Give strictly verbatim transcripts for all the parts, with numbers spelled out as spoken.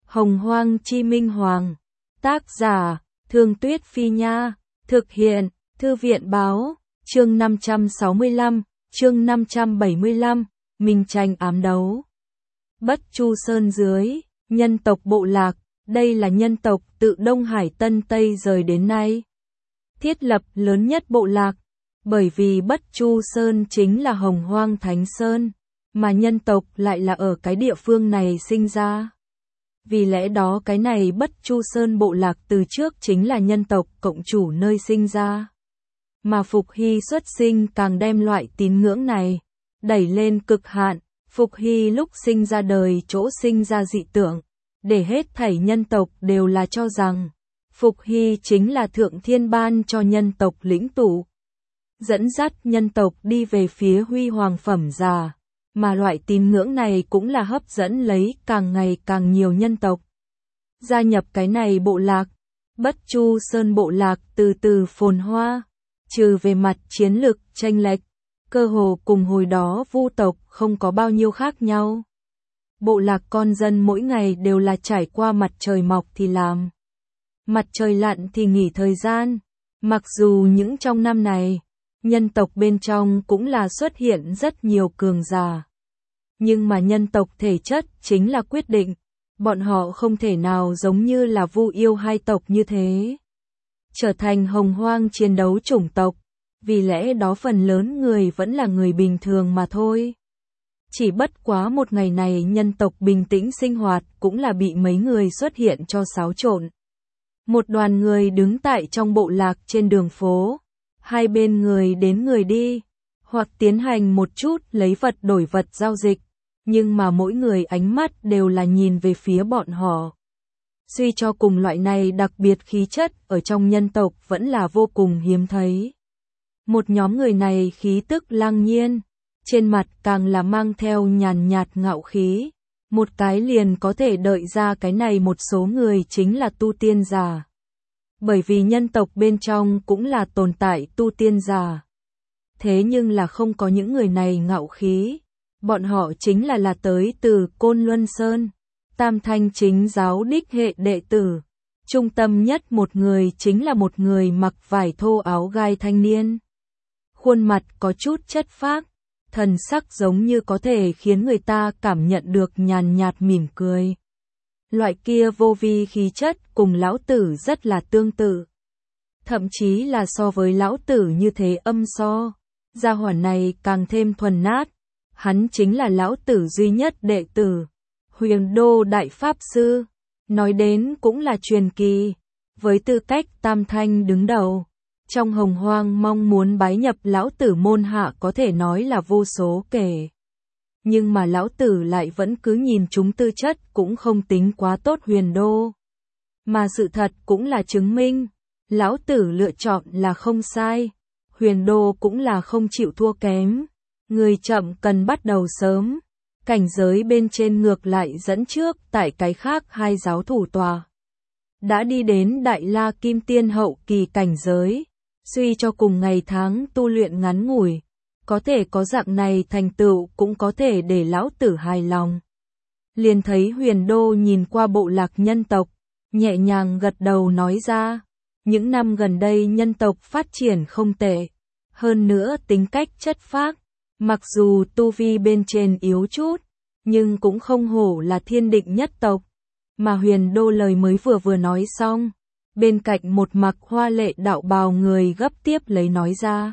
Hồng Hoang Chi Minh Hoàng. Tác giả, Thương Tuyết Phi Nha. Thực hiện, Thư viện Báo. Chương năm trăm sáu mươi lăm, chương năm trăm bảy mươi lăm, Minh tranh ám đấu. Bất Chu Sơn dưới, nhân tộc bộ lạc, đây là nhân tộc tự Đông Hải Tân Tây rời đến nay thiết lập lớn nhất bộ lạc, bởi vì Bất Chu Sơn chính là Hồng Hoang Thánh Sơn, mà nhân tộc lại là ở cái địa phương này sinh ra. Vì lẽ đó cái này Bất Chu Sơn bộ lạc từ trước chính là nhân tộc cộng chủ nơi sinh ra. Mà Phục Hy xuất sinh càng đem loại tín ngưỡng này đẩy lên cực hạn. Phục Hy lúc sinh ra đời chỗ sinh ra dị tượng, để hết thảy nhân tộc đều là cho rằng Phục Hy chính là thượng thiên ban cho nhân tộc lĩnh tụ, dẫn dắt nhân tộc đi về phía huy hoàng phẩm già, mà loại tín ngưỡng này cũng là hấp dẫn lấy càng ngày càng nhiều nhân tộc gia nhập cái này bộ lạc. Bất Chu Sơn bộ lạc từ từ phồn hoa, trừ về mặt chiến lực chênh lệch, cơ hồ cùng hồi đó Vu tộc không có bao nhiêu khác nhau. Bộ lạc con dân mỗi ngày đều là trải qua mặt trời mọc thì làm, mặt trời lặn thì nghỉ thời gian. Mặc dù những trong năm này, nhân tộc bên trong cũng là xuất hiện rất nhiều cường giả, nhưng mà nhân tộc thể chất chính là quyết định, bọn họ không thể nào giống như là Vu yêu hai tộc như thế, trở thành hồng hoang chiến đấu chủng tộc. Vì lẽ đó phần lớn người vẫn là người bình thường mà thôi. Chỉ bất quá một ngày này nhân tộc bình tĩnh sinh hoạt cũng là bị mấy người xuất hiện cho xáo trộn. Một đoàn người đứng tại trong bộ lạc trên đường phố, hai bên người đến người đi, hoặc tiến hành một chút lấy vật đổi vật giao dịch, nhưng mà mỗi người ánh mắt đều là nhìn về phía bọn họ. Suy cho cùng loại này đặc biệt khí chất ở trong nhân tộc vẫn là vô cùng hiếm thấy. Một nhóm người này khí tức lăng nhiên, trên mặt càng là mang theo nhàn nhạt ngạo khí, một cái liền có thể đợi ra cái này một số người chính là tu tiên giả. Bởi vì nhân tộc bên trong cũng là tồn tại tu tiên giả. Thế nhưng là không có những người này ngạo khí, bọn họ chính là là tới từ Côn Luân Sơn, Tam Thanh chính giáo đích hệ đệ tử. Trung tâm nhất một người chính là một người mặc vải thô áo gai thanh niên. Khuôn mặt có chút chất phác, thần sắc giống như có thể khiến người ta cảm nhận được nhàn nhạt mỉm cười. Loại kia vô vi khí chất cùng lão tử rất là tương tự. Thậm chí là so với lão tử như thế âm so, gia hỏa này càng thêm thuần nát. Hắn chính là lão tử duy nhất đệ tử, Huyền Đô Đại Pháp Sư. Nói đến cũng là truyền kỳ, với tư cách Tam Thanh đứng đầu. Trong hồng hoang mong muốn bái nhập lão tử môn hạ có thể nói là vô số kể. Nhưng mà lão tử lại vẫn cứ nhìn chúng tư chất cũng không tính quá tốt Huyền Đô. Mà sự thật cũng là chứng minh, lão tử lựa chọn là không sai, Huyền Đô cũng là không chịu thua kém. Người chậm cần bắt đầu sớm, cảnh giới bên trên ngược lại dẫn trước tại cái khác hai giáo thủ tòa. Đã đi đến Đại La Kim Tiên hậu kỳ cảnh giới. Suy cho cùng ngày tháng tu luyện ngắn ngủi, có thể có dạng này thành tựu cũng có thể để lão tử hài lòng. Liền thấy Huyền Đô nhìn qua bộ lạc nhân tộc, nhẹ nhàng gật đầu nói ra, những năm gần đây nhân tộc phát triển không tệ, hơn nữa tính cách chất phác, mặc dù tu vi bên trên yếu chút, nhưng cũng không hổ là thiên định nhất tộc. Mà Huyền Đô lời mới vừa vừa nói xong, bên cạnh một mặc hoa lệ đạo bào người gấp tiếp lấy nói ra.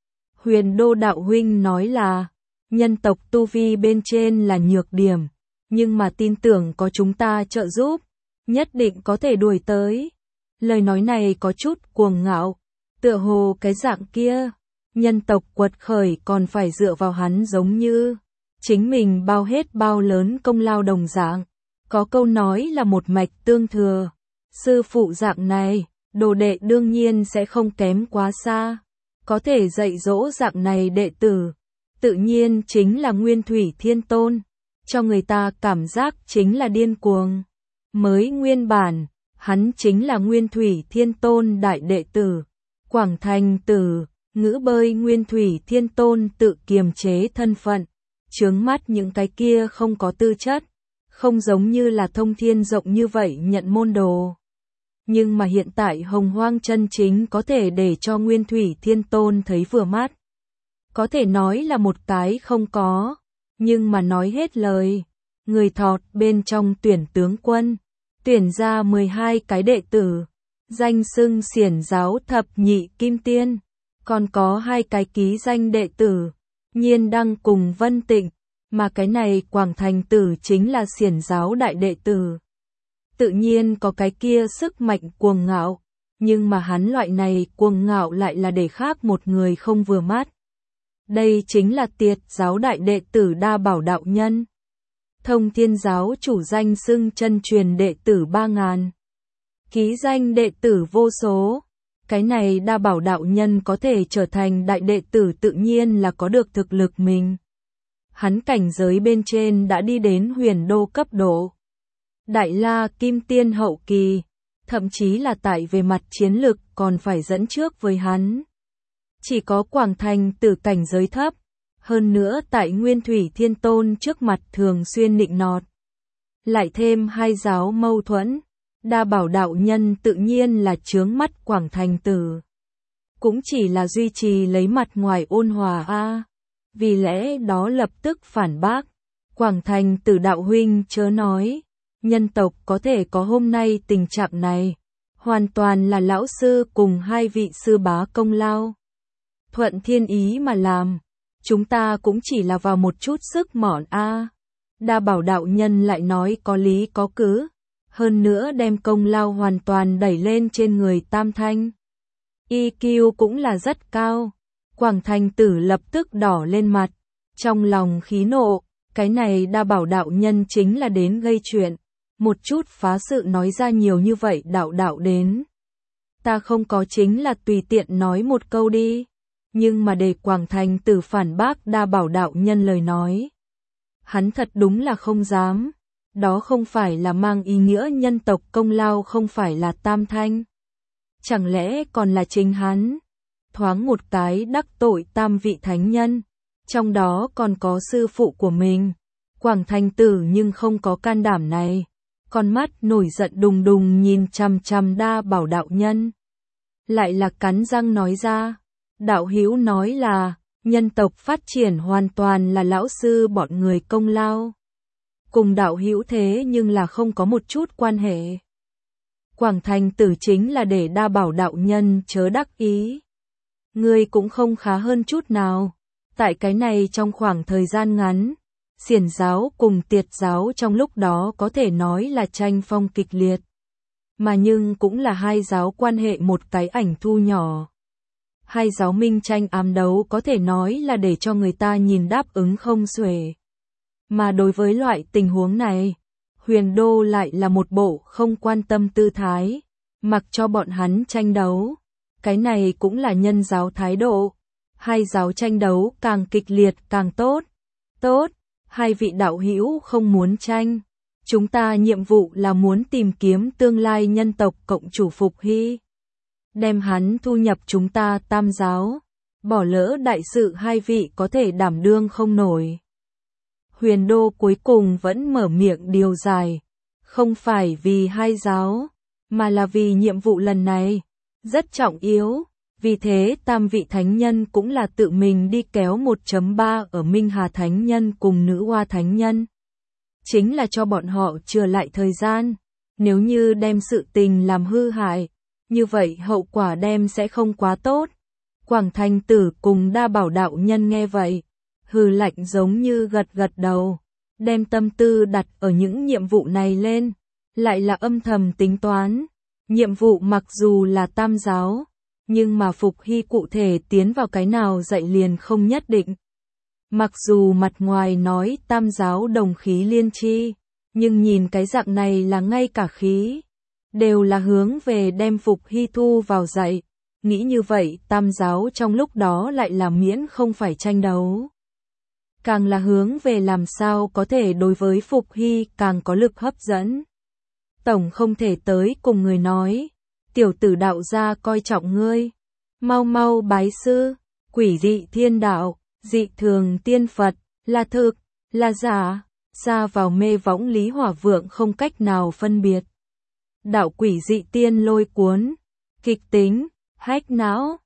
Huyền Đô đạo huynh nói là, nhân tộc tu vi bên trên là nhược điểm, nhưng mà tin tưởng có chúng ta trợ giúp, nhất định có thể đuổi tới. Lời nói này có chút cuồng ngạo, tựa hồ cái dạng kia, nhân tộc quật khởi còn phải dựa vào hắn giống như chính mình bao hết bao lớn công lao đồng dạng. Có câu nói là một mạch tương thừa. Sư phụ dạng này, đồ đệ đương nhiên sẽ không kém quá xa. Có thể dạy dỗ dạng này đệ tử, tự nhiên chính là Nguyên Thủy Thiên Tôn. Cho người ta cảm giác chính là điên cuồng. Mới nguyên bản, hắn chính là Nguyên Thủy Thiên Tôn đại đệ tử. Quảng Thành Tử, ngữ bơi Nguyên Thủy Thiên Tôn tự kiềm chế thân phận. Chướng mắt những cái kia không có tư chất, không giống như là thông thiên rộng như vậy nhận môn đồ. Nhưng mà hiện tại Hồng Hoang chân chính có thể để cho Nguyên Thủy Thiên Tôn thấy vừa mắt. Có thể nói là một cái không có, nhưng mà nói hết lời. Người thọt bên trong tuyển tướng quân, tuyển ra mười hai cái đệ tử, danh xưng xiển giáo thập nhị kim tiên, còn có hai cái ký danh đệ tử, Nhiên Đăng cùng Vân Tịnh, mà cái này Quảng Thành Tử chính là xiển giáo đại đệ tử. Tự nhiên có cái kia sức mạnh cuồng ngạo, nhưng mà hắn loại này cuồng ngạo lại là để khác một người không vừa mắt. Đây chính là Tiệt giáo đại đệ tử Đa Bảo đạo nhân. Thông Thiên giáo chủ danh xưng chân truyền đệ tử ba ngàn. Ký danh đệ tử vô số. Cái này Đa Bảo đạo nhân có thể trở thành đại đệ tử tự nhiên là có được thực lực mình. Hắn cảnh giới bên trên đã đi đến huyền đô cấp độ. Đại la kim tiên hậu kỳ, thậm chí là tại về mặt chiến lực còn phải dẫn trước với hắn. Chỉ có Quảng Thành Tử cảnh giới thấp, hơn nữa tại Nguyên Thủy Thiên Tôn trước mặt thường xuyên nịnh nọt. Lại thêm hai giáo mâu thuẫn, Đa Bảo đạo nhân tự nhiên là chướng mắt Quảng Thành Tử. Cũng chỉ là duy trì lấy mặt ngoài ôn hòa a. Vì lẽ đó lập tức phản bác. Quảng Thành Tử đạo huynh chớ nói, nhân tộc có thể có hôm nay tình trạng này, hoàn toàn là lão sư cùng hai vị sư bá công lao. Thuận thiên ý mà làm, chúng ta cũng chỉ là vào một chút sức mọn a. Đa Bảo đạo nhân lại nói có lý có cứ, hơn nữa đem công lao hoàn toàn đẩy lên trên người Tam Thanh. i kiu cũng là rất cao. Quảng Thành Tử lập tức đỏ lên mặt, trong lòng khí nộ, cái này Đa Bảo đạo nhân chính là đến gây chuyện, một chút phá sự nói ra nhiều như vậy đạo đạo đến. Ta không có chính là tùy tiện nói một câu đi, nhưng mà để Quảng Thành Tử phản bác Đa Bảo đạo nhân lời nói. Hắn thật đúng là không dám, đó không phải là mang ý nghĩa nhân tộc công lao không phải là Tam Thanh. Chẳng lẽ còn là chính hắn? Thoáng một cái đắc tội tam vị thánh nhân, trong đó còn có sư phụ của mình. Quảng Thành Tử nhưng không có can đảm này, con mắt nổi giận đùng đùng nhìn chằm chằm Đa Bảo đạo nhân. Lại là cắn răng nói ra, đạo hữu nói là, nhân tộc phát triển hoàn toàn là lão sư bọn người công lao. Cùng đạo hữu thế nhưng là không có một chút quan hệ. Quảng Thành Tử chính là để Đa Bảo đạo nhân chớ đắc ý. Ngươi cũng không khá hơn chút nào. Tại cái này trong khoảng thời gian ngắn, xiển giáo cùng tiệt giáo trong lúc đó có thể nói là tranh phong kịch liệt. Mà nhưng cũng là hai giáo quan hệ một cái ảnh thu nhỏ. Hai giáo minh tranh ám đấu có thể nói là để cho người ta nhìn đáp ứng không xuể. Mà đối với loại tình huống này, Huyền Đô lại là một bộ không quan tâm tư thái, mặc cho bọn hắn tranh đấu. Cái này cũng là nhân giáo thái độ. Hai giáo tranh đấu càng kịch liệt càng tốt. Tốt, hai vị đạo hữu không muốn tranh. Chúng ta nhiệm vụ là muốn tìm kiếm tương lai nhân tộc cộng chủ Phục Hy. Đem hắn thu nhập chúng ta Tam giáo. Bỏ lỡ đại sự hai vị có thể đảm đương không nổi. Huyền Đô cuối cùng vẫn mở miệng điều dài. Không phải vì hai giáo, mà là vì nhiệm vụ lần này. Rất trọng yếu. Vì thế tam vị thánh nhân cũng là tự mình đi kéo một chấm ba ở Minh Hà Thánh Nhân cùng Nữ Hoa Thánh Nhân. Chính là cho bọn họ chừa lại thời gian. Nếu như đem sự tình làm hư hại, như vậy hậu quả đem sẽ không quá tốt. Quảng Thành Tử cùng Đa Bảo đạo nhân nghe vậy, hừ lạnh giống như gật gật đầu, đem tâm tư đặt ở những nhiệm vụ này lên, lại là âm thầm tính toán. Nhiệm vụ mặc dù là tam giáo, nhưng mà Phục Hy cụ thể tiến vào cái nào dạy liền không nhất định. Mặc dù mặt ngoài nói tam giáo đồng khí liên chi, nhưng nhìn cái dạng này là ngay cả khí, đều là hướng về đem Phục Hy thu vào dạy. Nghĩ như vậy tam giáo trong lúc đó lại là miễn không phải tranh đấu. Càng là hướng về làm sao có thể đối với Phục Hy càng có lực hấp dẫn. Tổng không thể tới cùng người nói, tiểu tử đạo gia coi trọng ngươi, mau mau bái sư, quỷ dị thiên đạo, dị thường tiên Phật, là thực, là giả, Xa vào mê võng Lý Hỏa Vượng không cách nào phân biệt. Đạo quỷ dị tiên lôi cuốn, kịch tính, hách não,